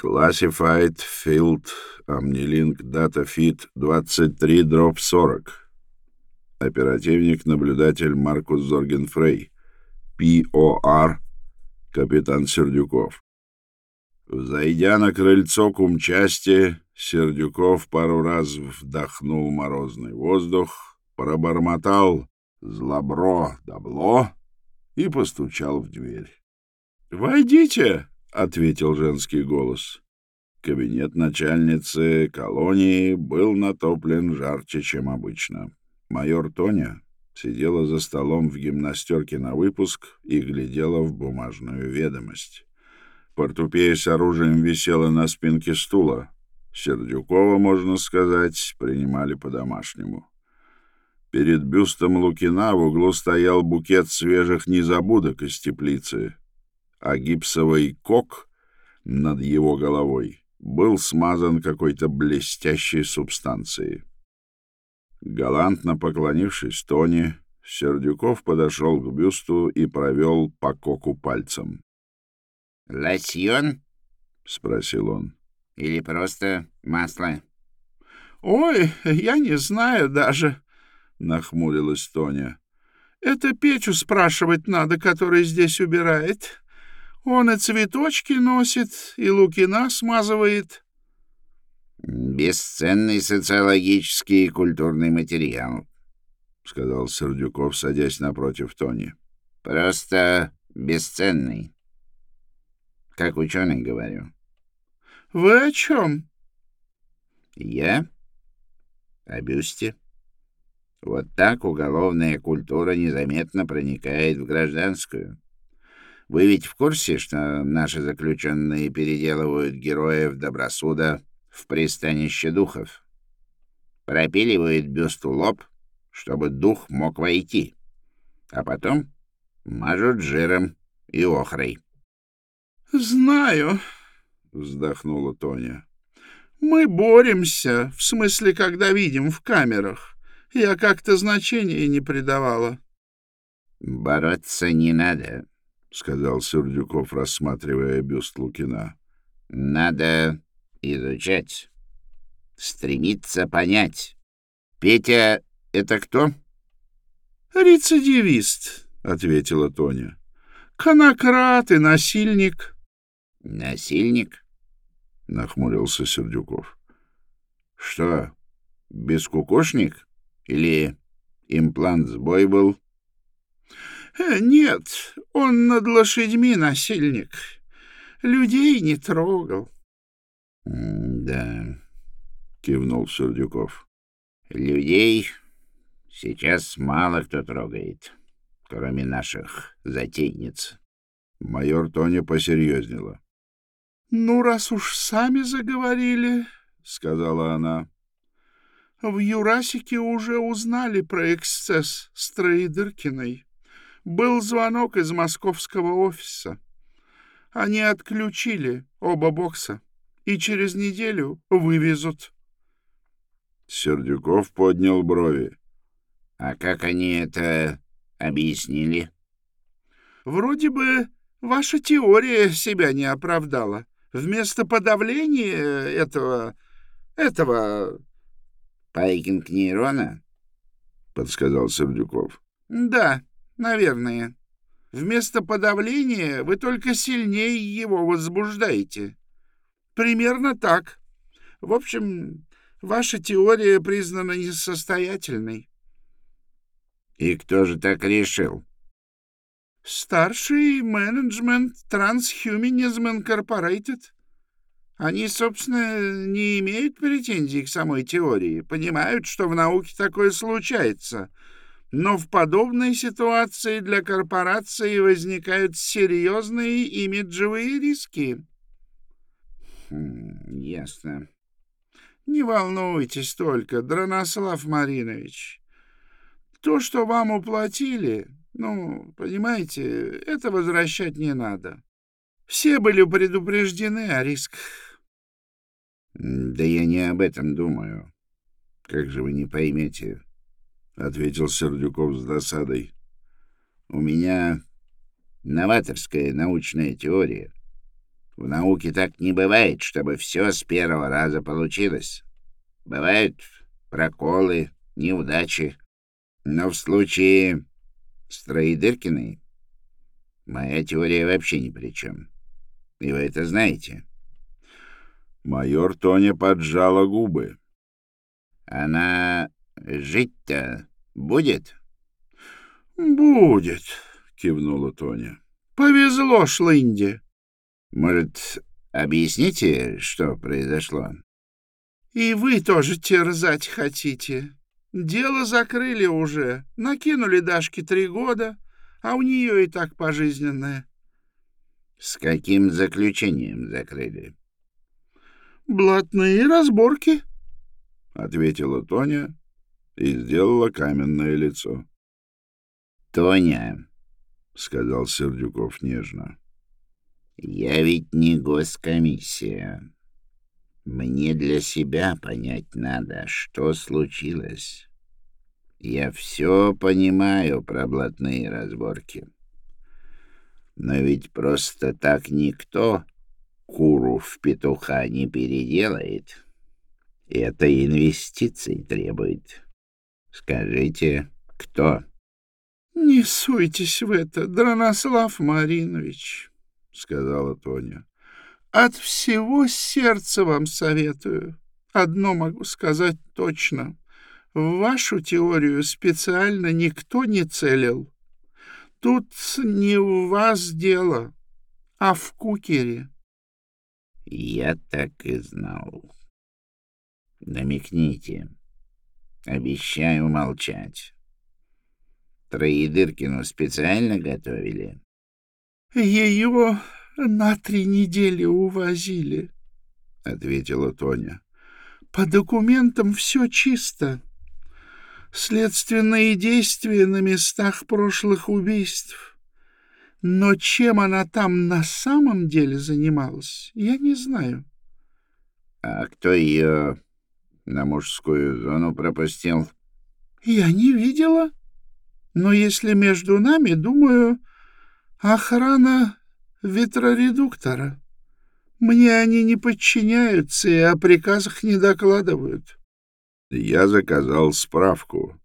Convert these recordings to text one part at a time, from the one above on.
Classified Field Omnilink Data Feed 23-40. Оперативник-наблюдатель Маркус Зоргенфрей. ПОР. Капитан Сердюков. Взойдя на крыльцо кумчасти, Сердюков пару раз вдохнул морозный воздух, пробормотал «злобро-добло» и постучал в дверь. «Войдите!» — ответил женский голос. Кабинет начальницы колонии был натоплен жарче, чем обычно. Майор Тоня сидела за столом в гимнастерке на выпуск и глядела в бумажную ведомость. Портупея с оружием висела на спинке стула. Сердюкова, можно сказать, принимали по-домашнему. Перед бюстом Лукина в углу стоял букет свежих незабудок из теплицы, а гипсовый кок над его головой был смазан какой-то блестящей субстанцией. Галантно поклонившись Тоне, Сердюков подошел к бюсту и провел по коку пальцем. «Лосьон?» — спросил он. «Или просто масло?» «Ой, я не знаю даже», — нахмурилась Тоня. «Это Петю спрашивать надо, который здесь убирает. Он и цветочки носит, и Лукина смазывает». «Бесценный социологический и культурный материал», — сказал Сердюков, садясь напротив Тони. «Просто бесценный. Как ученый говорю». «Вы о чем?» «Я? О бюсте. Вот так уголовная культура незаметно проникает в гражданскую. Вы ведь в курсе, что наши заключенные переделывают героев Добросуда в пристанище духов? Пропиливают бюсту лоб, чтобы дух мог войти, а потом мажут жиром и охрой». «Знаю», — вздохнула Тоня. «Мы боремся, в смысле, когда видим в камерах. Я как-то значения не придавала». «Бороться не надо», — сказал Сердюков, рассматривая бюст Лукина. «Надо изучать, стремиться понять. Петя — это кто?» «Рецидивист», — ответила Тоня. «Конократ и насильник». «Насильник?» — нахмурился Сердюков. «Что, бескукошник? Или имплант сбой был?» «Нет, он над лошадьми насильник. Людей не трогал». «Да», — кивнул Сердюков. «Людей сейчас мало кто трогает, кроме наших затейниц». Майор Тоня посерьезнела. «Ну, раз уж сами заговорили, — сказала она, — в Юрасике уже узнали про эксцесс с Троедыркиной. Был звонок из московского офиса. Они отключили оба бокса и через неделю вывезут». Сердюков поднял брови. «А как они это объяснили?» «Вроде бы ваша теория себя не оправдала. Вместо подавления этого... «Паркинг-нейрона?» — подсказал Сердюков. Да, наверное. Вместо подавления вы только сильнее его возбуждаете. Примерно так. В общем, ваша теория признана несостоятельной». «И кто же так решил?» «Старший менеджмент Transhumanism Incorporated. Они, собственно, не имеют претензий к самой теории, понимают, что в науке такое случается, но в подобной ситуации для корпорации возникают серьезные имиджевые риски». «Ясно». «Не волнуйтесь только, Дронослав Маринович. То, что вам уплатили, понимаете, это возвращать не надо. Все были предупреждены о рисках». «Да я не об этом думаю. Как же вы не поймете?» — ответил Сердюков с досадой. «У меня новаторская научная теория. В науке так не бывает, чтобы все с первого раза получилось. Бывают проколы, неудачи. Но в случае с Троедыркиной моя теория вообще ни при чем. И вы это знаете. Майор Тоня поджала губы. Она жить-то будет? Будет, Кивнула Тоня. повезло Шлынде. Может, объясните, что произошло? И вы тоже терзать хотите. Дело закрыли уже, накинули Дашке 3 года, а у нее и так пожизненное. С каким заключением закрыли? Блатные разборки. Ответила Тоня и сделала каменное лицо. Тоня, — сказал Сердюков нежно. я ведь не госкомиссия. Мне для себя понять надо, что случилось. Я все понимаю про блатные разборки. Но ведь просто так никто куру в петуха не переделает. Это инвестиций требует. Скажите, кто? — Не суйтесь в это, Дронослав Маринович, — сказала Тоня. — от всего сердца вам советую. Одно могу сказать точно. В вашу теорию специально никто не целил. Тут не в вас дело, а в кукере. Я так и знал. Намекните. Обещаю молчать. Троедыркину специально готовили? Ее на 3 недели увозили, — ответила Тоня. По документам все чисто. Следственные действия на местах прошлых убийств. Но чем она там на самом деле занималась, я не знаю. А кто ее на мужскую зону пропустил? Я не видела. Но если между нами, думаю, охрана ветроредуктора. Мне они не подчиняются и о приказах не докладывают. Я заказал справку.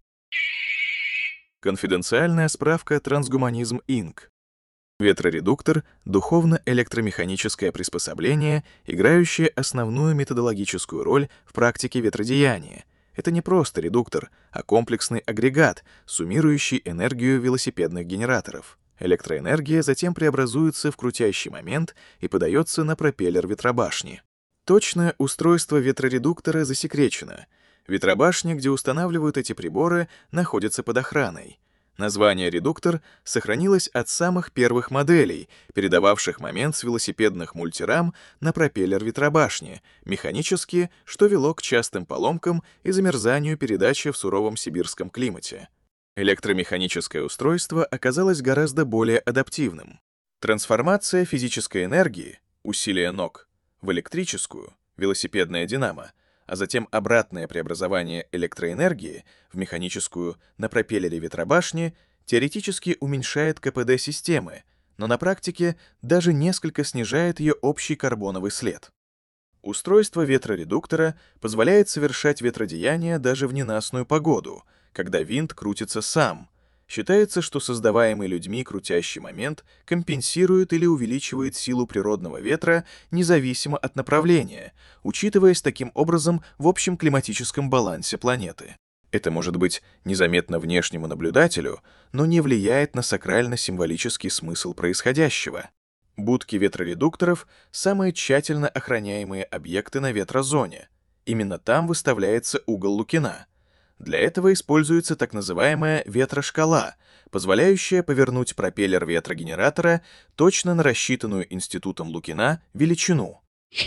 Конфиденциальная справка «Трансгуманизм Инк». Ветроредуктор — духовно-электромеханическое приспособление, играющее основную методологическую роль в практике ветродеяния. Это не просто редуктор, а комплексный агрегат, суммирующий энергию велосипедных генераторов. Электроэнергия затем преобразуется в крутящий момент и подается на пропеллер ветробашни. Точное устройство ветроредуктора засекречено. Ветробашня, где устанавливают эти приборы, находится под охраной. Название «редуктор» сохранилось от самых первых моделей, передававших момент с велосипедных мультирам на пропеллер ветробашни, механически, что вело к частым поломкам и замерзанию передачи в суровом сибирском климате. Электромеханическое устройство оказалось гораздо более адаптивным. Трансформация физической энергии, усилие ног, в электрическую, велосипедное динамо, а затем обратное преобразование электроэнергии в механическую на пропеллере ветробашни теоретически уменьшает КПД системы, но на практике даже несколько снижает ее общий карбоновый след. Устройство ветроредуктора позволяет совершать ветродеяние даже в ненастную погоду, когда винт крутится сам. Считается, что создаваемый людьми крутящий момент компенсирует или увеличивает силу природного ветра независимо от направления, учитываясь таким образом в общем климатическом балансе планеты. Это может быть незаметно внешнему наблюдателю, но не влияет на сакрально-символический смысл происходящего. Будки ветроредукторов — самые тщательно охраняемые объекты на ветрозоне. Именно там выставляется угол Лукина. Для этого используется так называемая ветрошкала, позволяющая повернуть пропеллер ветрогенератора точно на рассчитанную институтом Лукина величину.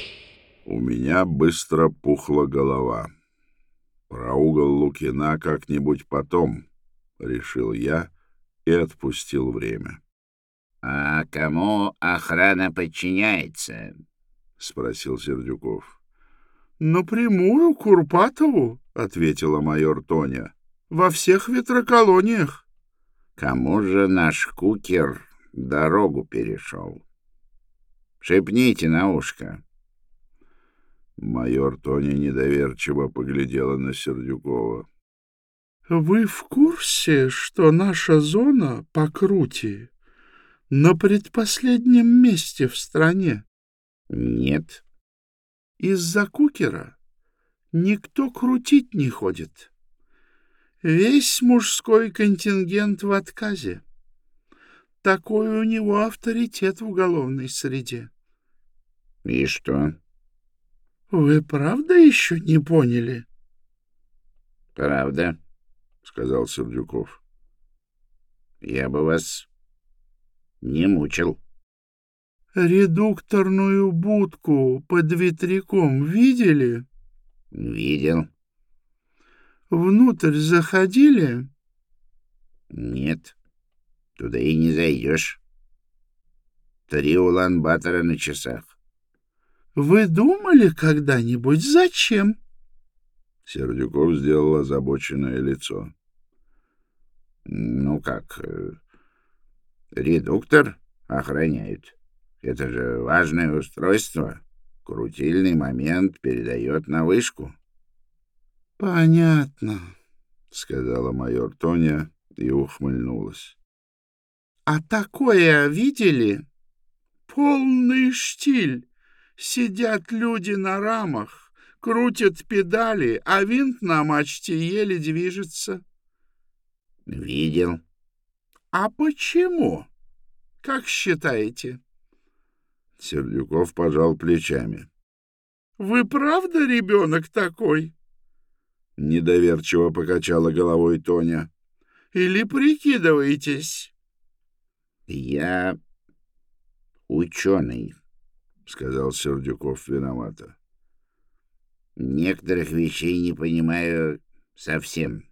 У меня быстро пухла голова. Про угол Лукина как-нибудь потом, — решил я и отпустил время. — А кому охрана подчиняется? — спросил Сердюков. — Напрямую Курпатову, — ответила майор Тоня, — во всех ветроколониях. — Кому же наш кукер дорогу перешел? Шепните на ушко. Майор Тоня недоверчиво поглядела на Сердюкова. Вы в курсе, что наша зона по крути на предпоследнем месте в стране? Нет. Из-за кукера никто крутить не ходит. Весь мужской контингент в отказе. Такой у него авторитет в уголовной среде. И что? Вы правда еще не поняли? Правда, — сказал Сердюков. я бы вас не мучил. Редукторную будку под ветряком видели? Видел. Внутрь заходили? Нет, туда и не зайдешь. 3 Улан-Батора на часах. Вы думали когда-нибудь, зачем? Сердюков сделал озабоченное лицо. Ну как, редуктор охраняют. Это же важное устройство. Крутильный момент передает на вышку. — Понятно, — сказала майор Тоня и ухмыльнулась. — А такое видели? Полный штиль. Сидят люди на рамах, крутят педали, а винт на мачте еле движется. — Видел. — А почему? Как считаете? Сердюков пожал плечами. — Вы правда ребенок такой? — недоверчиво покачала головой Тоня. — Или прикидываетесь? — Я ученый, — сказал Сердюков виновато. — Некоторых вещей не понимаю совсем.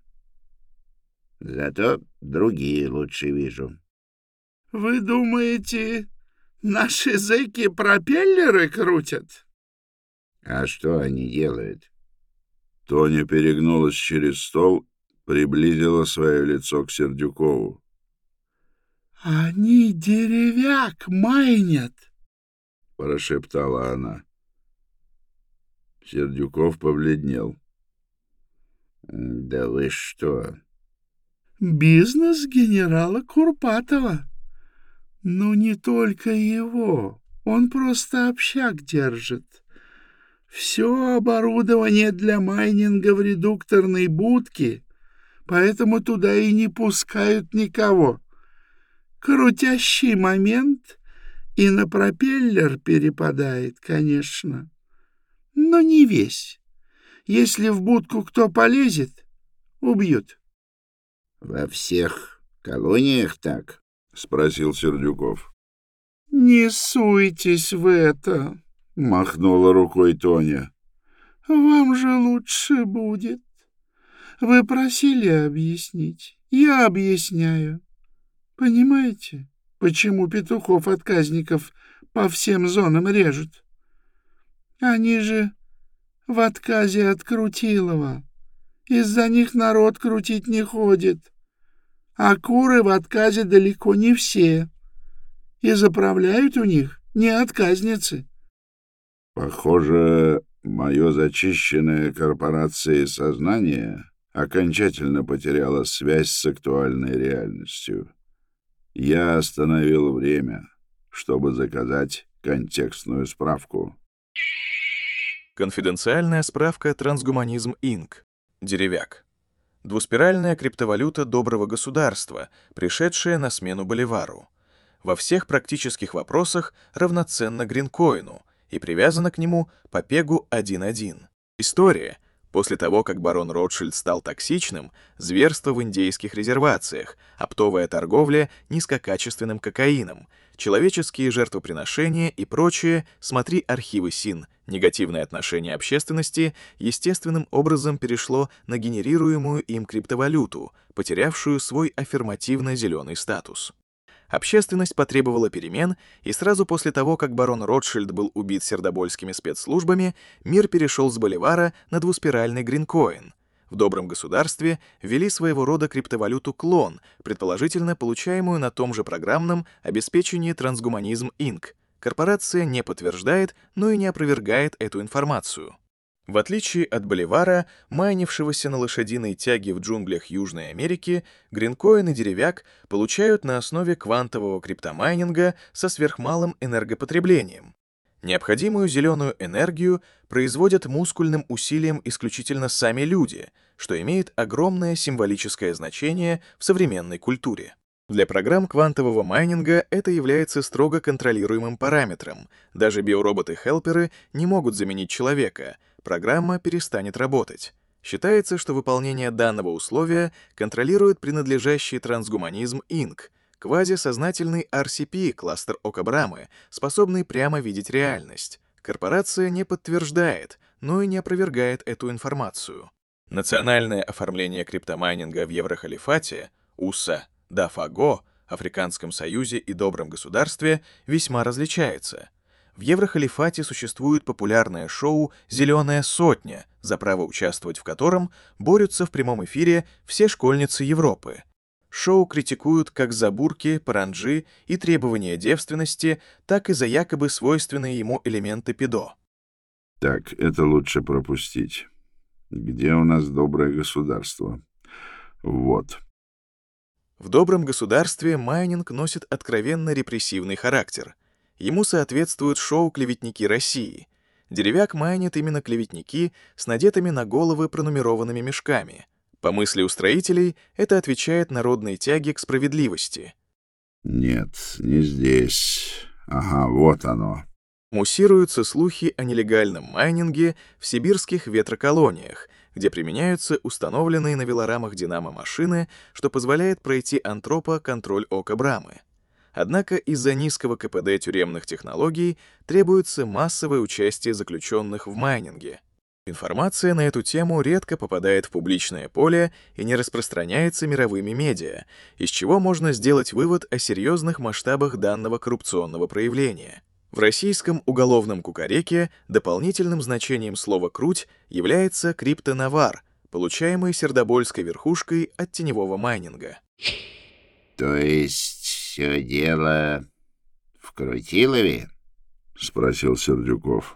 Зато другие лучше вижу. — Вы думаете, наши зэки пропеллеры крутят? — А что они делают? Тоня перегнулась через стол, приблизила свое лицо к Сердюкову. — Они деревяк майнят, — прошептала она. Сердюков побледнел. — Да вы что? — Бизнес генерала Курпатова. Ну, не только его, он просто общак держит. Все оборудование для майнинга в редукторной будке, поэтому туда и не пускают никого. Крутящий момент и на пропеллер перепадает, конечно, но не весь. Если в будку кто полезет, убьют. — Во всех колониях так? — спросил Сердюков. — Не суйтесь в это, — махнула рукой Тоня. — вам же лучше будет. Вы просили объяснить, я объясняю. Понимаете, почему петухов-отказников по всем зонам режут? Они же в отказе от Крутилова. Из-за них народ крутить не ходит. А куры в отказе далеко не все. И заправляют у них не отказницы. Похоже, мое зачищенное корпорацией сознание окончательно потеряло связь с актуальной реальностью. Я остановил время, чтобы заказать контекстную справку. Конфиденциальная справка «Трансгуманизм Инк». Деревяк. Двуспиральная криптовалюта доброго государства, пришедшая на смену боливару. Во всех практических вопросах равноценна гринкоину и привязана к нему по пегу 1.1. История. После того, как барон Ротшильд стал токсичным, зверство в индейских резервациях, оптовая торговля низкокачественным кокаином, человеческие жертвоприношения и прочее, смотри архивы СИН. Негативное отношение общественности естественным образом перешло на генерируемую им криптовалюту, потерявшую свой аффирмативно-зеленый статус. Общественность потребовала перемен, и сразу после того, как барон Ротшильд был убит сердобольскими спецслужбами, мир перешел с боливара на двуспиральный гринкоин. В добром государстве ввели своего рода криптовалюту-клон, предположительно получаемую на том же программном обеспечении Трансгуманизм Инк. Корпорация не подтверждает, но и не опровергает эту информацию. В отличие от боливара, майнившегося на лошадиной тяге в джунглях Южной Америки, гринкоин и деревяк получают на основе квантового криптомайнинга со сверхмалым энергопотреблением. Необходимую зеленую энергию производят мускульным усилием исключительно сами люди, что имеет огромное символическое значение в современной культуре. Для программ квантового майнинга это является строго контролируемым параметром. Даже биороботы-хелперы не могут заменить человека, программа перестанет работать. Считается, что выполнение данного условия контролирует принадлежащий Трансгуманизм Инк, квазисознательный RCP, кластер Ока-Брамы, способный прямо видеть реальность. Корпорация не подтверждает, но и не опровергает эту информацию. Национальное оформление криптомайнинга в Еврохалифате, УСА, ДАФАГО, Африканском Союзе и Добром Государстве весьма различается. В Еврохалифате существует популярное шоу «Зеленая сотня», за право участвовать в котором борются в прямом эфире все школьницы Европы. Шоу критикуют как за бурки, паранджи и требования девственности, так и за якобы свойственные ему элементы педо. Так, это лучше пропустить. Где у нас доброе государство? Вот. В добром государстве майнинг носит откровенно репрессивный характер. Ему соответствует шоу «Клеветники России». Деревяк майнит именно клеветники с надетыми на головы пронумерованными мешками. По мысли устроителей, это отвечает народной тяге к справедливости. Нет, не здесь. Ага, вот оно. Муссируются слухи о нелегальном майнинге в сибирских ветроколониях, где применяются установленные на велорамах динамо-машины, что позволяет пройти антропо контроль Ока-Брамы. Однако из-за низкого КПД тюремных технологий требуется массовое участие заключенных в майнинге. Информация на эту тему редко попадает в публичное поле и не распространяется мировыми медиа, из чего можно сделать вывод о серьезных масштабах данного коррупционного проявления. В российском уголовном кукареке дополнительным значением слова «круть» является криптонавар, получаемый сердобольской верхушкой от теневого майнинга. То есть все дело в Крутилове? — спросил Сердюков.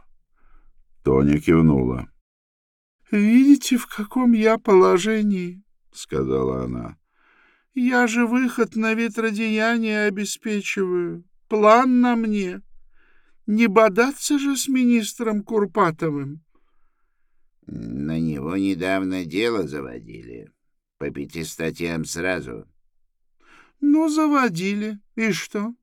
Тоня кивнула. — Видите, в каком я положении? — сказала она. — Я же выход на ветродеяние обеспечиваю. План на мне. Не бодаться же с министром Курпатовым. На него недавно дело заводили. По 5 статьям сразу. Ну, заводили. И что?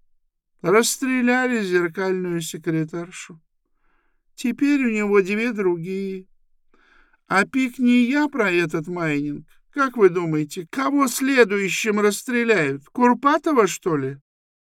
Расстреляли зеркальную секретаршу. Теперь у него 2 другие. А пикни я про этот майнинг. Как вы думаете, кого следующим расстреляют? Курпатова, что ли?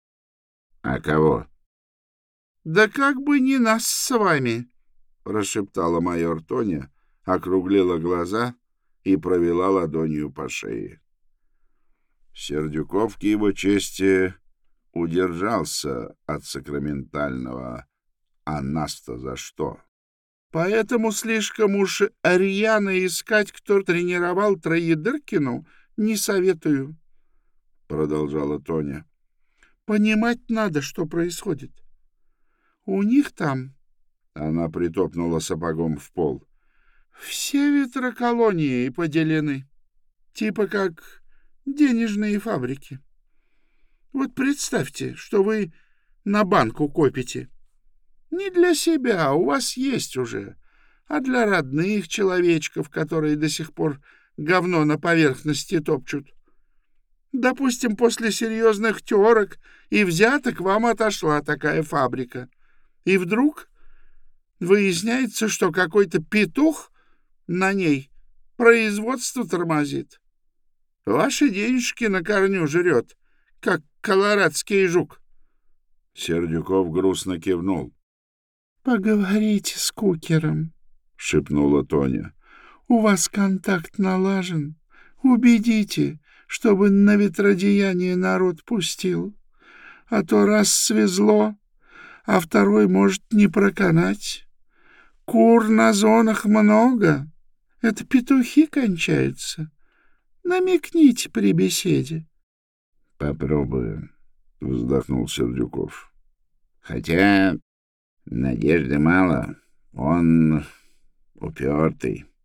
А кого? Да как бы не нас с вами, — прошептала майор Тоня, округлила глаза и провела ладонью по шее. Сердюков, к его чести, удержался от сакраментального «а нас-то за что?». Поэтому слишком уж рьяно искать, кто тренировал Троедыркину, не советую, — продолжала Тоня. Понимать надо, что происходит. У них там, — она притопнула сапогом в пол, — все ветроколонии поделены, типа как денежные фабрики. Вот представьте, что вы на банку копите. Не для себя, у вас есть уже, а для родных человечков, которые до сих пор говно на поверхности топчут. Допустим, после серьезных терок и взяток вам отошла такая фабрика. И вдруг выясняется, что какой-то петух на ней производство тормозит. Ваши денежки на корню жрет, как колорадский жук. Сердюков грустно кивнул. — Поговорите с Кукером, — шепнула Тоня. — У вас контакт налажен. Убедите, чтобы на ветродеяние народ пустил. А то раз свезло, а второй может не проканать. Кур на зонах много. Это петухи кончаются. Намекните при беседе. — Попробую, — вздохнул Сердюков. — Хотя надежды мало, он упертый.